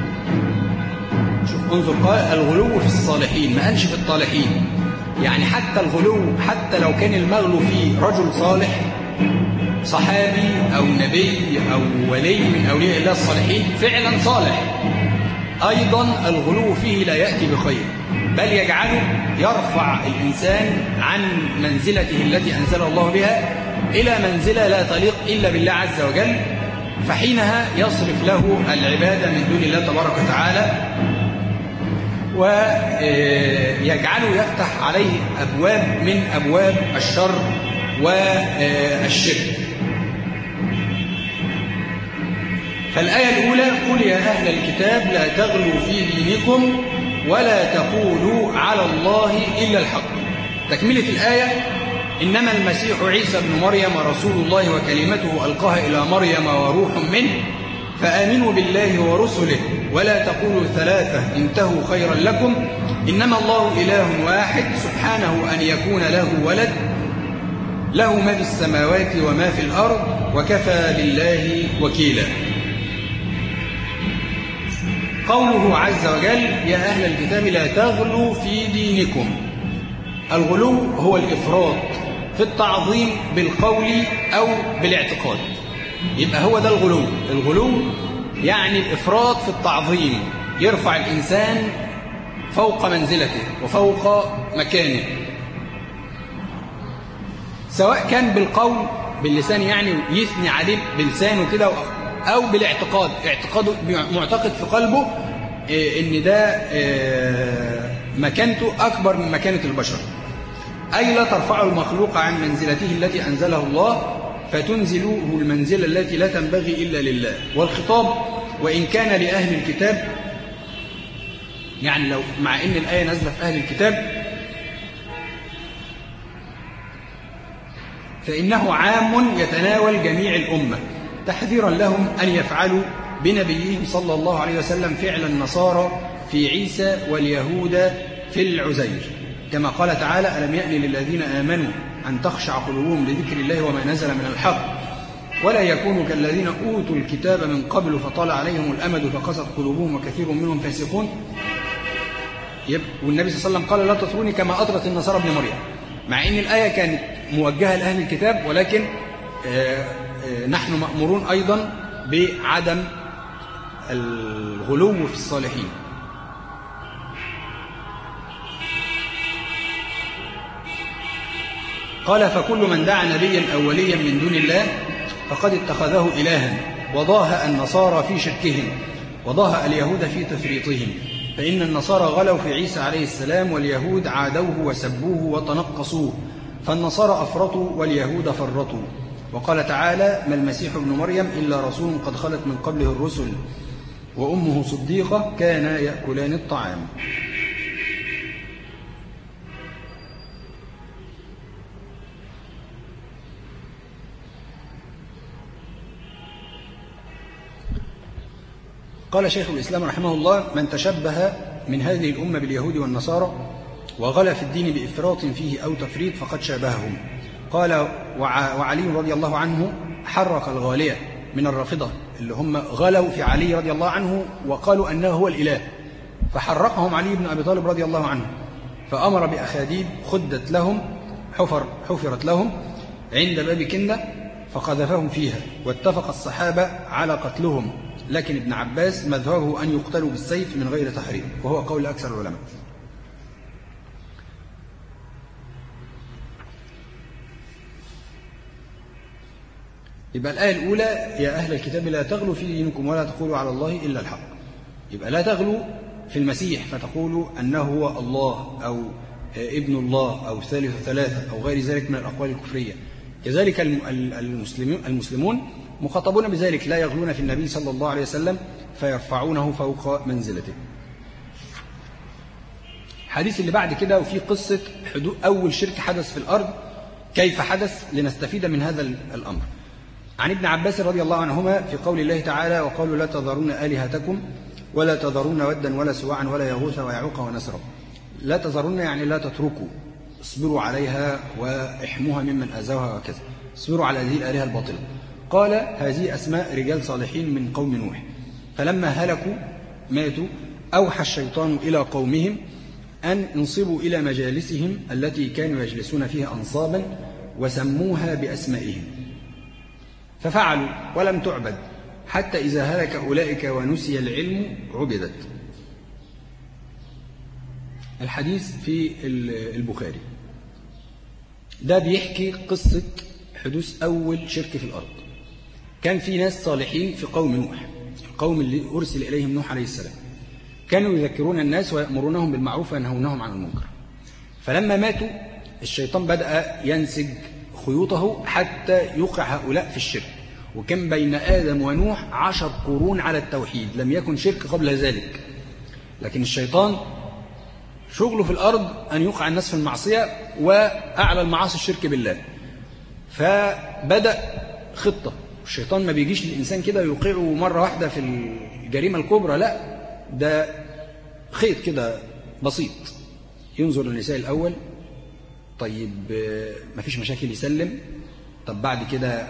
شوف انظر، قال الغلو في الصالحين، ما قالش في الطالحين. يعني حتى الغلو حتى لو كان المغلو فيه رجل صالح صحابي أو نبي أو ولي من أولياء الله الصالحين فعلا صالح، أيضا الغلو فيه لا يأتي بخير بل يجعله يرفع الإنسان عن منزلته التي أنزل الله بها إلى منزلة لا تليق إلا بالله عز وجل، فحينها يصرف له العبادة من دون الله تبارك وتعالى، ويجعله يفتح عليه أبواب من أبواب الشر والشرك. فالآية الأولى قل يا أهل الكتاب لا تغلوا في دينكم ولا تقولوا على الله إلا الحق. تكملة الآية إنما المسيح عيسى ابن مريم رسول الله وكلمته ألقاها إلى مريم وروح منه فآمنوا بالله ورسله ولا تقولوا ثلاثة انتهوا خيرا لكم إنما الله إله واحد سبحانه أن يكون له ولد له ما في السماوات وما في الأرض وكفى بالله وكيلا. قوله عز وجل يا أهل الكتاب لا تغلوا في دينكم. الغلو هو الإفراط في التعظيم بالقول أو بالاعتقاد، يبقى هو ده الغلو. الغلو يعني الإفراط في التعظيم، يرفع الإنسان فوق منزلته وفوق مكانه، سواء كان بالقول باللسان يعني يثني عليه بلسانه كده، أو بالاعتقاد، اعتقاده معتقد في قلبه إن ده مكانته أكبر من مكانة البشر، أي لا ترفع المخلوق عن منزلته التي أنزله الله فتنزلوه المنزلة التي لا تنبغي إلا لله. والخطاب وإن كان لأهل الكتاب، يعني لو مع إن الآية نازلة في أهل الكتاب فإنه عام يتناول جميع الأمة، تحذيرا لهم أن يفعلوا بنبيهم صلى الله عليه وسلم فعل النصارى في عيسى واليهود في العزير، كما قال تعالى ألم يأن للذين آمنوا أن تخشع قلوبهم لذكر الله وما نزل من الحق ولا يكونوا كالذين أوتوا الكتاب من قبل فطال عليهم الأمد فقست قلوبهم وكثير منهم فاسقون. والنبي صلى الله عليه وسلم قال لا تطروني كما أطرت النصارى ابن مريم، مع أن الآية كانت موجهة لأهل الكتاب، ولكن نحن مأمورون أيضا بعدم الغلو في الصالحين. قال فكل من دعا نبيا أو وليا من دون الله فقد اتخذه إلها، وضاهأ النصارى في شركهم وضاهأ اليهود في تفريطهم، فإن النصارى غلوا في عيسى عليه السلام واليهود عادوه وسبوه وتنقصوه، فالنصارى أفرطوا واليهود فرطوا. وقال تعالى ما المسيح ابن مريم إلا رسول قد خلت من قبله الرسل وأمه صديقة كانا يأكلان الطعام. قال شيخ الإسلام رحمه الله من تشبه من هذه الأمة باليهود والنصارى وغلا في الدين بإفراط فيه أو تفريط فقد شابههم. قال وعلي رضي الله عنه حرق الغالية من الرافضة اللي هم غلوا في علي رضي الله عنه وقالوا أنه هو الإله، فحرقهم علي بن أبي طالب رضي الله عنه، فأمر بأخاديد خدت لهم حفرت لهم عند باب كندة فقذفهم فيها، واتفق الصحابة على قتلهم، لكن ابن عباس مذهبه أن يقتلوا بالسيف من غير تحريم، وهو قول أكثر العلماء. يبقى الآية الأولى يا أهل الكتاب لا تغلوا في دينكم ولا تقولوا على الله إلا الحق، يبقى لا تغلوا في المسيح فتقولوا أنه هو الله أو ابن الله أو ثالث ثلاثة أو غير ذلك من الأقوال الكفرية. كذلك المسلمون مخاطبون بذلك، لا يغلون في النبي صلى الله عليه وسلم فيرفعونه فوق منزلته. الحديث اللي بعد كده وفي قصة أول شرك حدث في الأرض، كيف حدث لنستفيد من هذا الأمر. عن ابن عباس رضي الله عنهما في قول الله تعالى وقالوا لا تذرون آلهتكم ولا تذرون ودا ولا سواعا ولا يغوث ويعوق ونسرا. لا تذرون يعني لا تتركوا، اصبروا عليها واحموها ممن أذوها وكذا، اصبروا على هذه الآلهة الباطلة. قال هذه أسماء رجال صالحين من قوم نوح، فلما هلكوا ماتوا أوحى الشيطان إلى قومهم أن انصبوا إلى مجالسهم التي كانوا يجلسون فيها أنصابا وسموها بأسمائهم، ففعلوا ولم تعبد حتى إذا هلك أولئك ونسي العلم عبدت. الحديث في البخاري ده بيحكي قصة حدوث أول شرك في الأرض. كان في ناس صالحين في قوم نوح، القوم اللي أرسل إليهم نوح عليه السلام، كانوا يذكرون الناس ويأمرونهم بالمعروف وينهونهم عن المنكر. فلما ماتوا الشيطان بدأ ينسج خيوطه حتى يوقع هؤلاء في الشرك، وكان بين آدم ونوح 10 قرون على التوحيد، لم يكن شرك قبل ذلك، لكن الشيطان شغله في الأرض أن يوقع الناس في المعصية، وأعلى المعاصي الشرك بالله. فبدأ خطة، الشيطان ما بيجيش للإنسان كده يوقعه مرة واحدة في الجريمة الكبرى، لا، ده خيط كده بسيط، ينظر للنساء الأول، طيب مفيش مشاكل يسلم، طب بعد كده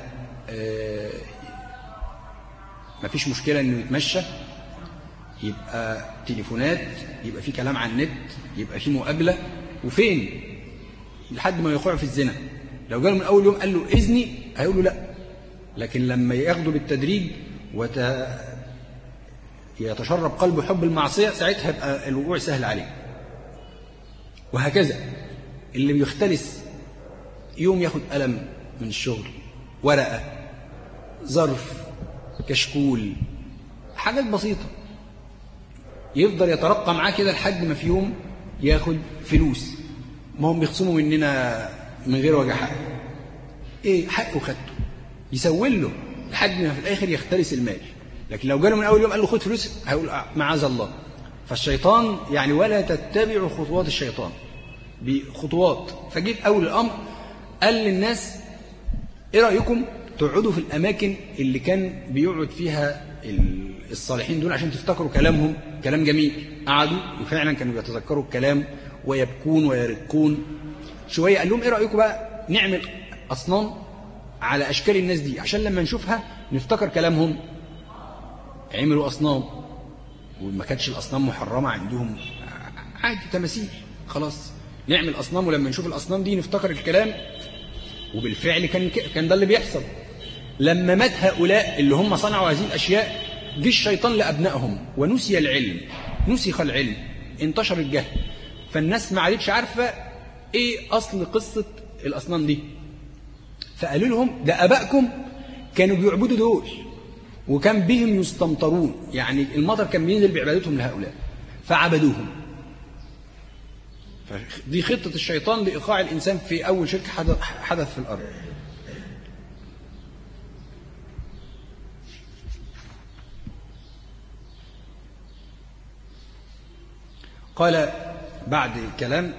مفيش مشكلة إنه يتمشى، يبقى تليفونات، يبقى في كلام عن النت، يبقى في مقابلة، وفين لحد ما يقع في الزنا. لو جاله من أول يوم قال له إذني هيقول له لا، لكن لما ياخده بالتدريج يتشرب قلبه حب المعصية، ساعتها يبقى الوقوع سهل عليه. وهكذا اللي بيختلس يوم ياخد قلم من الشغل، ورقة، ظرف، كشكول، حاجات بسيطة، يفضل يترقى معاه كده لحد ما في يوم ياخد فلوس. ما هم بيخصموا مننا من غير وجه حق، ايه حقه خدته، يسول له لحد ما في الاخر يختلس المال. لكن لو جاله من اول يوم قال له خد فلوس، هيقول معاذ الله. فالشيطان يعني ولا تتبعوا خطوات الشيطان، بخطوات. فجيت اول الامر قال للناس ايه رايكم تقعدوا في الاماكن اللي كان بيقعد فيها الصالحين دول عشان تفتكروا كلامهم كلام جميل. قعدوا وفعلا كانوا بيتذكروا الكلام ويبكون ويرقون شويه. قال لهم ايه رايكم بقى نعمل اصنام على اشكال الناس دي عشان لما نشوفها نفتكر كلامهم. عملوا اصنام، وما كانتش الاصنام محرمه عندهم، عادي تماثيل، خلاص نعمل اصنام ولما نشوف الاصنام دي نفتكر الكلام. وبالفعل كان ده اللي بيحصل. لما مات هؤلاء اللي هم صنعوا هذه الاشياء، جه الشيطان لابنائهم ونسي العلم، نسخ العلم، انتشر الجهل، فالناس ما عادتش عارفه ايه اصل قصه الاصنام دي. فقالوا لهم ده ابائكم كانوا بيعبدوا دول وكان بهم يستمطرون، يعني المطر كان بينزل بعبادتهم لهؤلاء فعبدوهم. دي خطة الشيطان لإيقاع الإنسان في أول شرك حدث في الأرض. قال بعد الكلام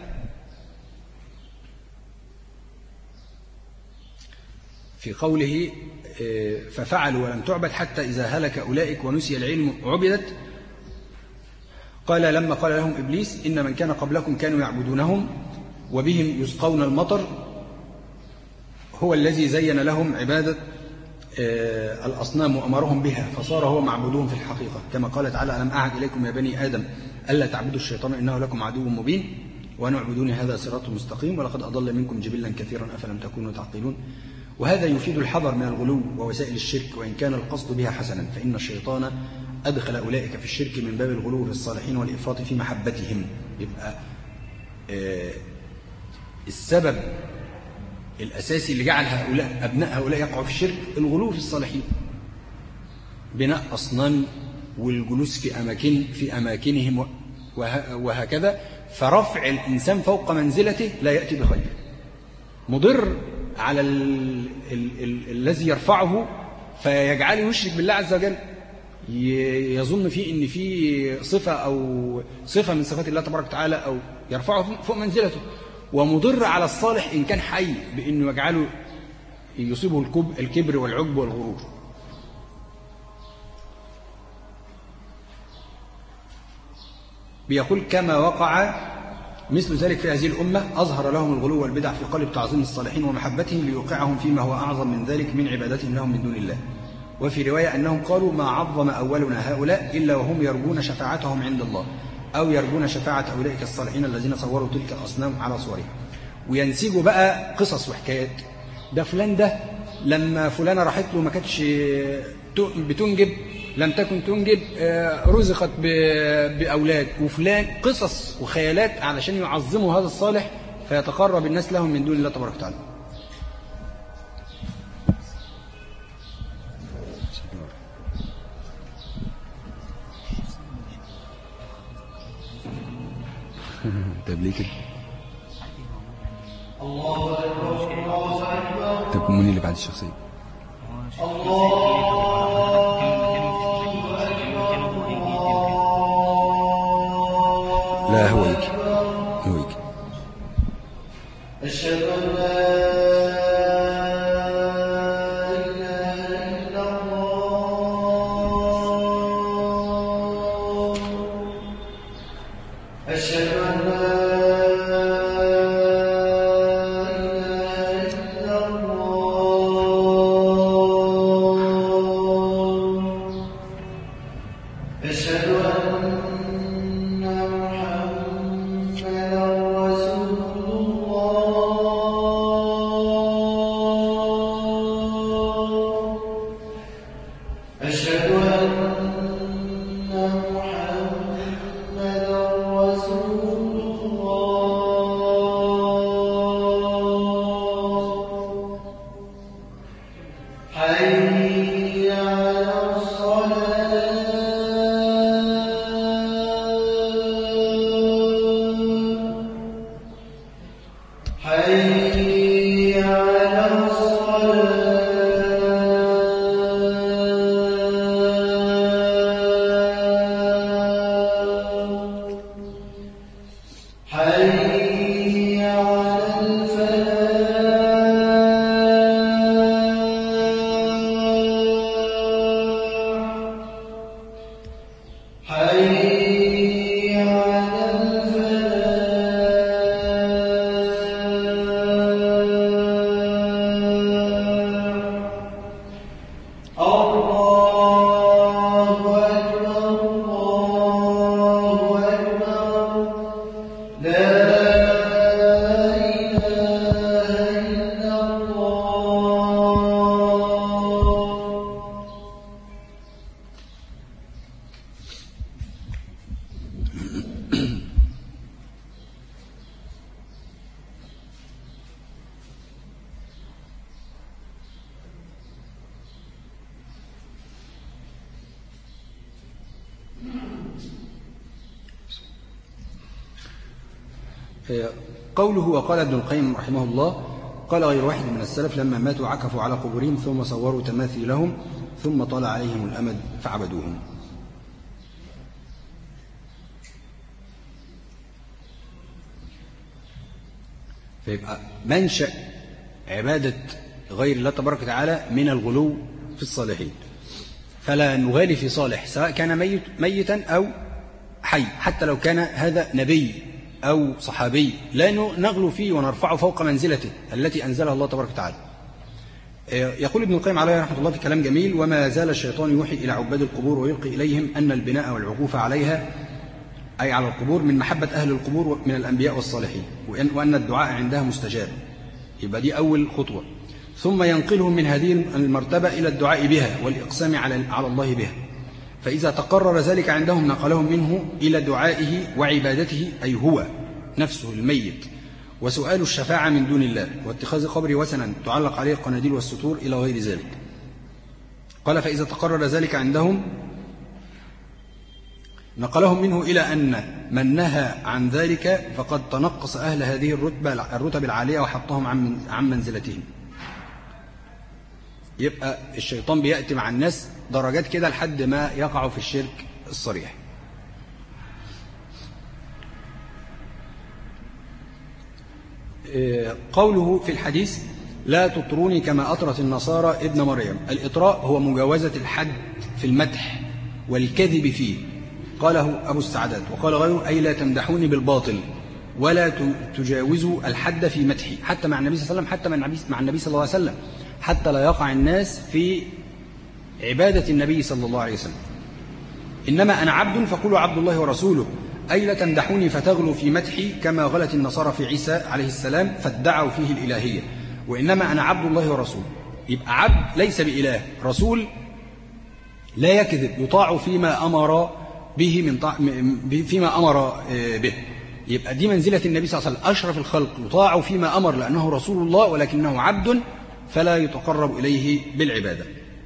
في قوله ففعلوا ولم تعبد حتى إذا هلك أولئك ونسي العلم عبدت. قال لما قال لهم إبليس إن من كان قبلكم كانوا يعبدونهم وبهم يسقون المطر هو الذي زين لهم عبادة الأصنام وأمرهم بها فصار هو معبودهم في الحقيقة، كما قال تعالى ألم أعهد إليكم يا بني آدم ألا تعبدوا الشيطان إنه لكم عدو مبين وأن اعبدوني هذا صراط مستقيم ولقد أضل منكم جبلا كثيرا أفلم تكونوا تعقلون. وهذا يفيد الحذر من الغلو ووسائل الشرك وإن كان القصد بها حسنا، فإن الشيطان أدخل أولئك في الشرك من باب الغلو في الصالحين والإفراط في محبتهم. يبقى السبب الأساسي اللي جعل أبناء هؤلاء يقعوا في الشرك الغلو في الصالحين، بناء أصنام والجلوس في أماكنهم وهكذا. فرفع الإنسان فوق منزلته لا يأتي بخير، مضر على الذي يرفعه فيجعله يشرك بالله عز وجل، يظن فيه ان في صفة او صفة من صفات الله تبارك وتعالى او يرفعه فوق منزلته، ومضر على الصالح ان كان حي بانه يجعله يصيبه الكبر والعجب والغرور. بيقول كما وقع مثل ذلك في هذه الأمة أظهر لهم الغلو والبدع في قلب تعظيم الصالحين ومحبتهم ليوقعهم فيما هو أعظم من ذلك من عبادتهم لهم من دون الله. وفي رواية أنهم قالوا ما عظم أولنا هؤلاء إلا وهم يرجون شفاعتهم عند الله أو يرجون شفاعة أولئك الصالحين الذين صوروا تلك الأصنام على صورها. وينسجوا بقى قصص وحكايات، ده فلان ده لما فلانة راحت له ما كانتش بتنجب، لم تكن تنجب، رزقت بأولاد، وفلان قصص وخيالات علشان يعظموا هذا الصالح فيتقرب الناس لهم من دون الله تبارك وتعالى. طب ليه كده؟ طب مين اللي بعد الشخصية؟ لا هو يجي أشهد أن لا إله إلا الله قوله وقال ابن القيم رحمه الله قال غير واحد من السلف لما ماتوا عكفوا على قبورهم ثم صوروا تماثيلهم ثم طال عليهم الأمد فعبدوهم. فيبقى منشأ عبادة غير الله تبارك وتعالى من الغلو في الصالحين، فلا نغالي في صالح سواء كان ميتا أو حي، حتى لو كان هذا نبي أو صحابي لا نغلو فيه ونرفعه فوق منزلته التي أنزلها الله تبارك وتعالى. يقول ابن القيم عليه رحمة الله في كلام جميل: وما زال الشيطان يوحي إلى عباد القبور ويلقي إليهم أن البناء والعكوف عليها أي على القبور من محبة أهل القبور من الأنبياء والصالحين، وأن الدعاء عندها مستجاب. يبقى دي أول خطوة. ثم ينقلهم من هذه المرتبة إلى الدعاء بها والإقسام على الله بها، فإذا تقرر ذلك عندهم نقلهم منه إلى دعائه وعبادته أي هو نفسه الميت، وسؤال الشفاعة من دون الله، واتخاذ قبره وثنا تعلق عليه القناديل والستور إلى غير ذلك. قال: فإذا تقرر ذلك عندهم نقلهم منه إلى أن من نهى عن ذلك فقد تنقص أهل هذه الرتب العالية وحطهم عن منزلتهم. يبقى الشيطان بيأتي مع الناس درجات كده لحد ما يقعوا في الشرك الصريح. قوله في الحديث: لا تطروني كما أطرت النصارى ابن مريم. الإطراء هو مجاوزة الحد في المدح والكذب فيه، قاله أبو السعدات. وقال غيره: أي لا تمدحوني بالباطل ولا تجاوزوا الحد في مدحي، حتى مع النبي صلى الله عليه وسلم، حتى مع النبي صلى الله عليه وسلم، حتى لا يقع الناس في عبادة النبي صلى الله عليه وسلم. إنما أنا عبد فقولوا عبد الله ورسوله، أي لا تمدحوني فتغلوا في مدحي كما غلت النصارى في عيسى عليه السلام فادعوا فيه الإلهية. وإنما أنا عبد الله ورسوله. يبقى عبد ليس بإله، رسول لا يكذب، يطاع فيما أمر به فيما أمر به. يبقى دي منزلة النبي صلى الله عليه وسلم، أشرف الخلق، يطاع فيما أمر لأنه رسول الله، ولكنه عبد فلا يتقرب إليه بالعبادة.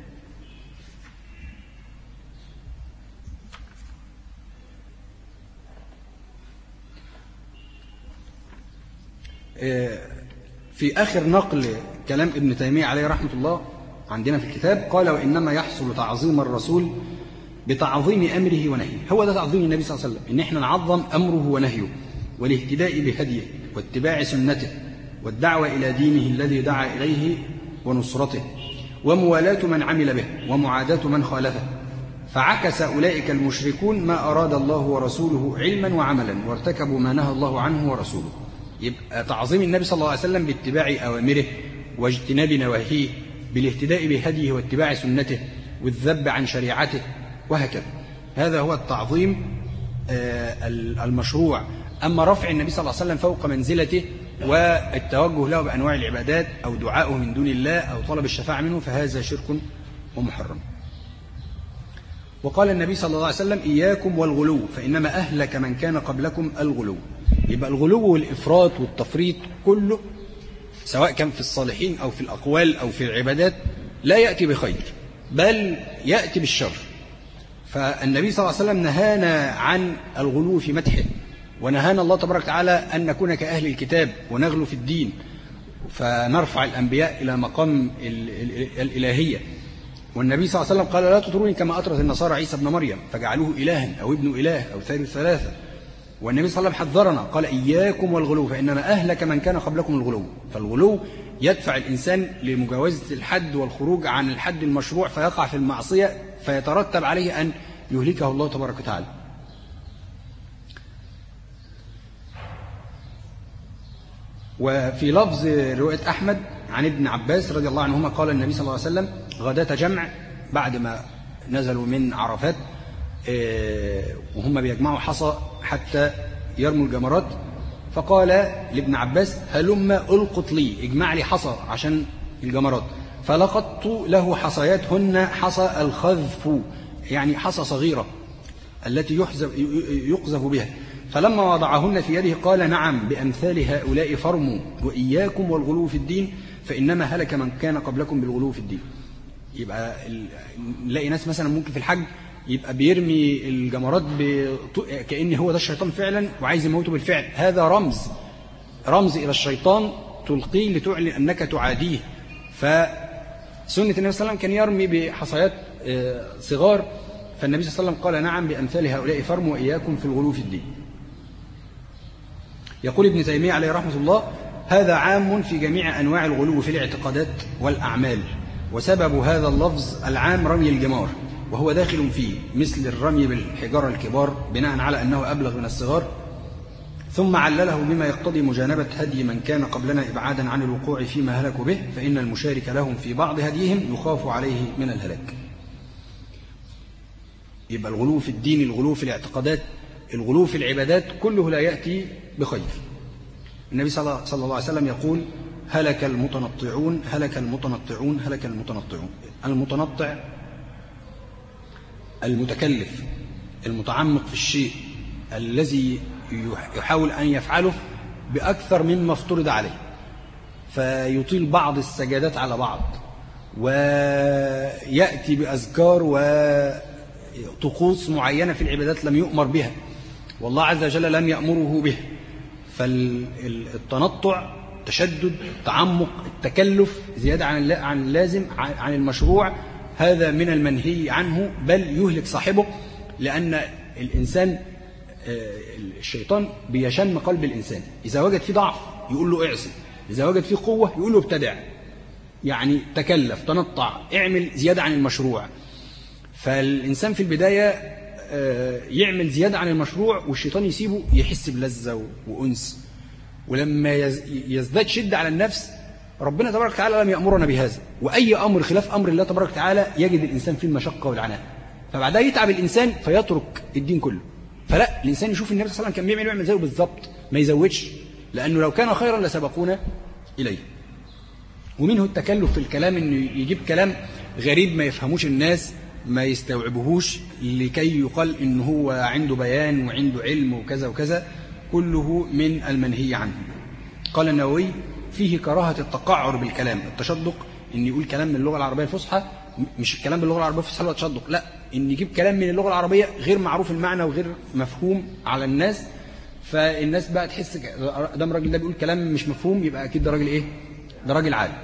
في آخر نقل كلام ابن تيمية عليه رحمة الله عندنا في الكتاب قال: وإنما يحصل تعظيم الرسول بتعظيم أمره ونهيه. هو ده تعظيم النبي صلى الله عليه وسلم، إن احنا نعظم أمره ونهيه والاهتداء بهديه واتباع سنته والدعوة إلى دينه الذي دعا إليه ونصرته وموالاة من عمل به ومعاداة من خالفه. فعكس أولئك المشركون ما أراد الله ورسوله علما وعملا وارتكبوا ما نهى الله عنه ورسوله. يبقى تعظيم النبي صلى الله عليه وسلم باتباع أوامره واجتناب نواهيه، بالاهتداء بهديه واتباع سنته والذب عن شريعته وهكذا. هذا هو التعظيم المشروع. أما رفع النبي صلى الله عليه وسلم فوق منزلته والتوجه له بأنواع العبادات أو دعاؤه من دون الله أو طلب الشفاعة منه فهذا شرك ومحرم. وقال النبي صلى الله عليه وسلم: إياكم والغلو فإنما أهلك من كان قبلكم الغلو. يبقى الغلو والإفراط والتفريط كله سواء كان في الصالحين أو في الأقوال أو في العبادات لا يأتي بخير بل يأتي بالشر. فالنبي صلى الله عليه وسلم نهانا عن الغلو في مدحه، ونهانا الله تبارك وتعالى أن نكون كأهل الكتاب ونغلو في الدين فنرفع الأنبياء إلى مقام الإلهية. والنبي صلى الله عليه وسلم قال: لا تطروني كما أطرت النصارى عيسى ابن مريم فجعلوه إلها أو ابن إله أو ثالث ثلاثة. والنبي صلى الله عليه وسلم حذرنا قال: إياكم والغلو فإنما أهلك من كان قبلكم الغلو. فالغلو يدفع الإنسان لمجاوزة الحد والخروج عن الحد المشروع فيقع في المعصية فيترتب عليه أن يهلكه الله تبارك وتعالى. وفي لفظ رواية أحمد عن ابن عباس رضي الله عنهما قال النبي صلى الله عليه وسلم غداة جمع بعد ما نزلوا من عرفات وهم بيجمعوا حصى حتى يرموا الجمرات، فقال لابن عباس: هلم ألقط لي، اجمع لي حصى عشان الجمرات. فلقطت له حصيات هن حصى الخذف، يعني حصى صغيرة التي يقذف بها. فلما وضعهن في يده قال: نعم بأمثال هؤلاء فرموا وإياكم والغلو في الدين فإنما هلك من كان قبلكم بالغلو في الدين. يبقى نلاقي ناس مثلا ممكن في الحج يبقى بيرمي الجمرات كأن هو ده الشيطان فعلا وعايز يموته بالفعل. هذا رمز رمز إلى الشيطان تلقيه لتعلن أنك تعاديه. فسنة النبي صلى الله عليه وسلم كان يرمي بحصيات صغار، فالنبي صلى الله عليه وسلم قال نعم بأمثال هؤلاء فرموا وإياكم في الغلو في الدين. يقول ابن تيمية عليه رحمة الله: هذا عام في جميع أنواع الغلو في الاعتقادات والأعمال، وسبب هذا اللفظ العام رمي الجمار، وهو داخل فيه مثل الرمي بالحجارة الكبار بناء على أنه أبلغ من الصغار. ثم علله بما يقتضي مجانبة هدي من كان قبلنا إبعادا عن الوقوع فيما هلكوا به، فإن المشارك لهم في بعض هديهم يخاف عليه من الهلاك. يبقى الغلو في الدين، الغلو في الاعتقادات، الغلو في العبادات، كله لا يأتي بخير. النبي صلى الله عليه وسلم يقول: هلك المتنطعون هلك المتنطعون هلك المتنطعون. المتنطع المتكلف المتعمق في الشيء الذي يحاول أن يفعله بأكثر مما افترض عليه، فيطيل بعض السجادات على بعض، ويأتي بأذكار وطقوس معينة في العبادات لم يؤمر بها والله عز وجل لم يأمره به. فالتنطع تشدد، تعمق، التكلف، زيادة عن اللازم، عن المشروع، هذا من المنهي عنه، بل يهلك صاحبه. لأن الإنسان الشيطان بيشم قلب الإنسان، إذا وجد فيه ضعف يقول له اعصي، إذا وجد فيه قوة يقول له ابتدع، يعني تكلف، تنطع، اعمل زيادة عن المشروع. فالإنسان في البداية يعمل زيادة عن المشروع والشيطان يسيبه يحس بلذة وأنس، ولما يزداد شدة على النفس ربنا تبارك وتعالى لم يأمرنا بهذا، وأي أمر خلاف أمر الله تبارك وتعالى يجد الإنسان فيه المشقة والعناء، فبعدها يتعب الإنسان فيترك الدين كله. فلا، الإنسان يشوف النبي صلى الله عليه وسلم كان بيعمل زيه بالظبط، ما يزودش، لأنه لو كان خيرا لسبقونا إليه. ومنه التكلف في الكلام، إنه يجيب كلام غريب ما يفهموش الناس، ما يستوعبوهوش، لكي يقال إنه هو عنده بيان وعنده علم وكذا وكذا، كله من المنهي عنه. قال النووي: فيه كراهة التقعر بالكلام، التشدق، إن يقول كلام من اللغة العربية الفصحى، مش الكلام باللغة العربية الفصحى هو التشدق، لا، إن يجيب كلام من اللغة العربية غير معروف المعنى وغير مفهوم على الناس، فالناس بقى تحس ده الراجل ده بيقول كلام مش مفهوم، يبقى أكيد ده راجل إيه؟ ده راجل عالم.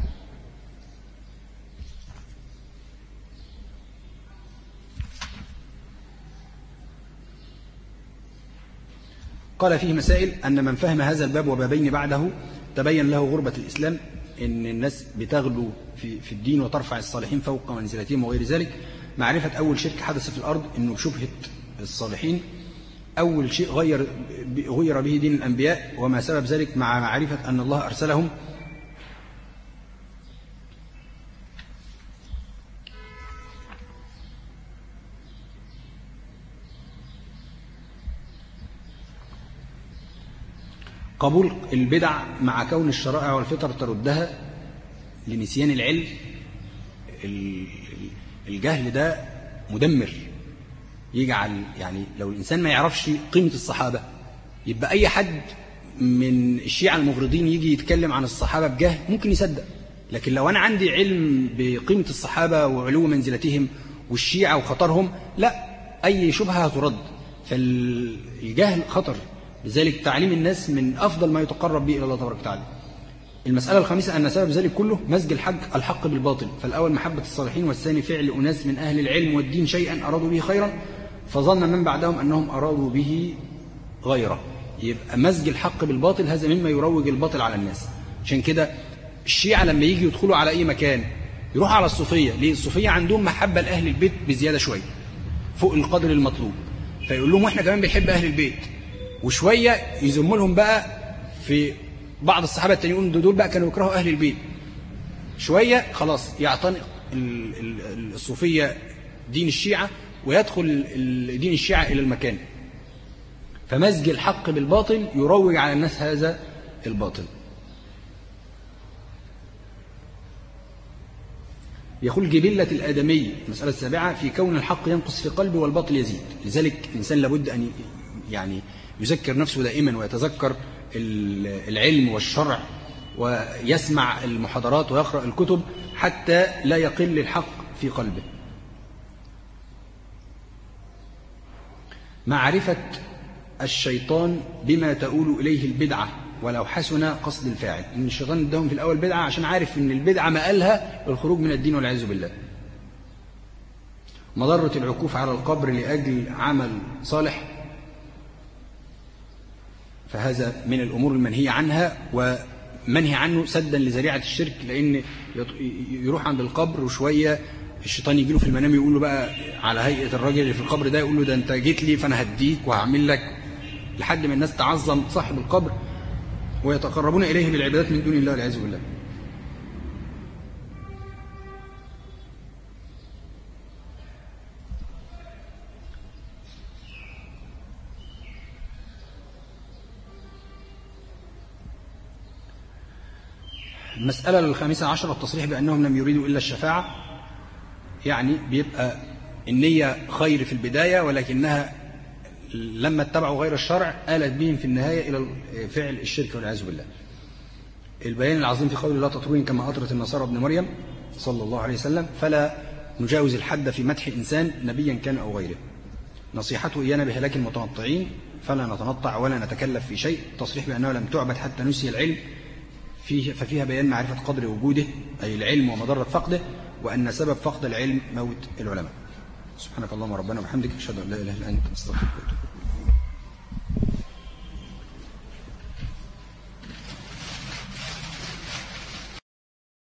قال فيه مسائل: أن من فهم هذا الباب وبابين بعده تبين له غربة الإسلام، إن الناس بتغلو في الدين وترفع الصالحين فوق منزلتهم وغير ذلك. معرفة أول شرك حدث في الأرض، إنه بشبهة الصالحين أول شيء غير به دين الأنبياء، وما سبب ذلك مع معرفة أن الله أرسلهم. قبول البدع مع كون الشرائع والفطر تردها لنسيان العلم. الجهل ده مدمر، يجعل يعني لو الإنسان ما يعرفش قيمة الصحابة يبقى أي حد من الشيعة المغرضين يجي يتكلم عن الصحابة بجهل ممكن يصدق. لكن لو أنا عندي علم بقيمة الصحابة وعلو منزلتهم والشيعة وخطرهم، لا، أي شبهة هترد. فالجهل خطر، لذلك تعليم الناس من أفضل ما يتقرب به إلى الله تبارك وتعالى. المسألة الخامسة أن سبب ذلك كله مزج الحق بالباطل، فالأول محبة الصالحين، والثاني فعل أناس من أهل العلم والدين شيئا أرادوا به خيرا فظن من بعدهم أنهم أرادوا به غيره. يبقى مزج الحق بالباطل هذا مما يروج الباطل على الناس. عشان كده الشيعة لما يجي يدخلوا على أي مكان يروحوا على الصوفية. ليه؟ الصوفية عندهم محبة لأهل البيت بزيادة شوية فوق القدر المطلوب، فيقول لهم وإحنا كمان بنحب أهل البيت، وشوية يزموا لهم بقى في بعض الصحابة التانيين دول بقى كانوا يكرهوا أهل البيت، شوية خلاص يعتنق الصوفية دين الشيعة ويدخل دين الشيعة إلى المكان. فمزج الحق بالباطل يروج على الناس هذا الباطل. يقول جبلة الآدمي المسألة السابعة في كون الحق ينقص في قلبه والباطل يزيد. لذلك الإنسان لابد أن يعني يذكر نفسه دائما ويتذكر العلم والشرع ويسمع المحاضرات ويقرأ الكتب حتى لا يقل الحق في قلبه. معرفة الشيطان بما تؤول إليه البدعة ولو حسن قصد الفاعل. إن الشيطان ادهم في الأول بدعة عشان عارف إن البدعة مآلها الخروج من الدين والعياذ بالله. مضرة العكوف على القبر لأجل عمل صالح، فهذا من الأمور المنهية عنها، ومنهي عنه سدا لذريعة الشرك، لأن يروح عند القبر وشوية الشيطان يجي له في المنام يقول له بقى على هيئة الراجل اللي في القبر ده، يقول له ده أنت جيت لي فأنا هديك وهعمل لك، لحد ما الناس تعظم صاحب القبر ويتقربون إليه بالعبادات من دون الله والعياذ بالله. المسألة 15 التصريح بأنهم لم يريدوا إلا الشفاعة، يعني بيبقى النية خير في البداية، ولكنها لما اتبعوا غير الشرع آلت بهم في النهاية إلى فعل الشرك والعياذ بالله. البيان العظيم في قول لا تطروني كما أطرت النصارى ابن مريم صلى الله عليه وسلم، فلا نجاوز الحد في مدح إنسان نبيا كان أو غيره. نصيحته إيانا بهلاك المتنطعين، فلا نتنطع ولا نتكلف في شيء. تصريح بأنه لم تعبد حتى نسي العلم، ففيها بيان معرفة قدر وجوده أي العلم ومضرة فقده، وأن سبب فقد العلم موت العلماء. سبحانك اللهم ربنا وبحمدك، أشهد أن لا إله إلا أنت، أستغفرك وأتوب إليك.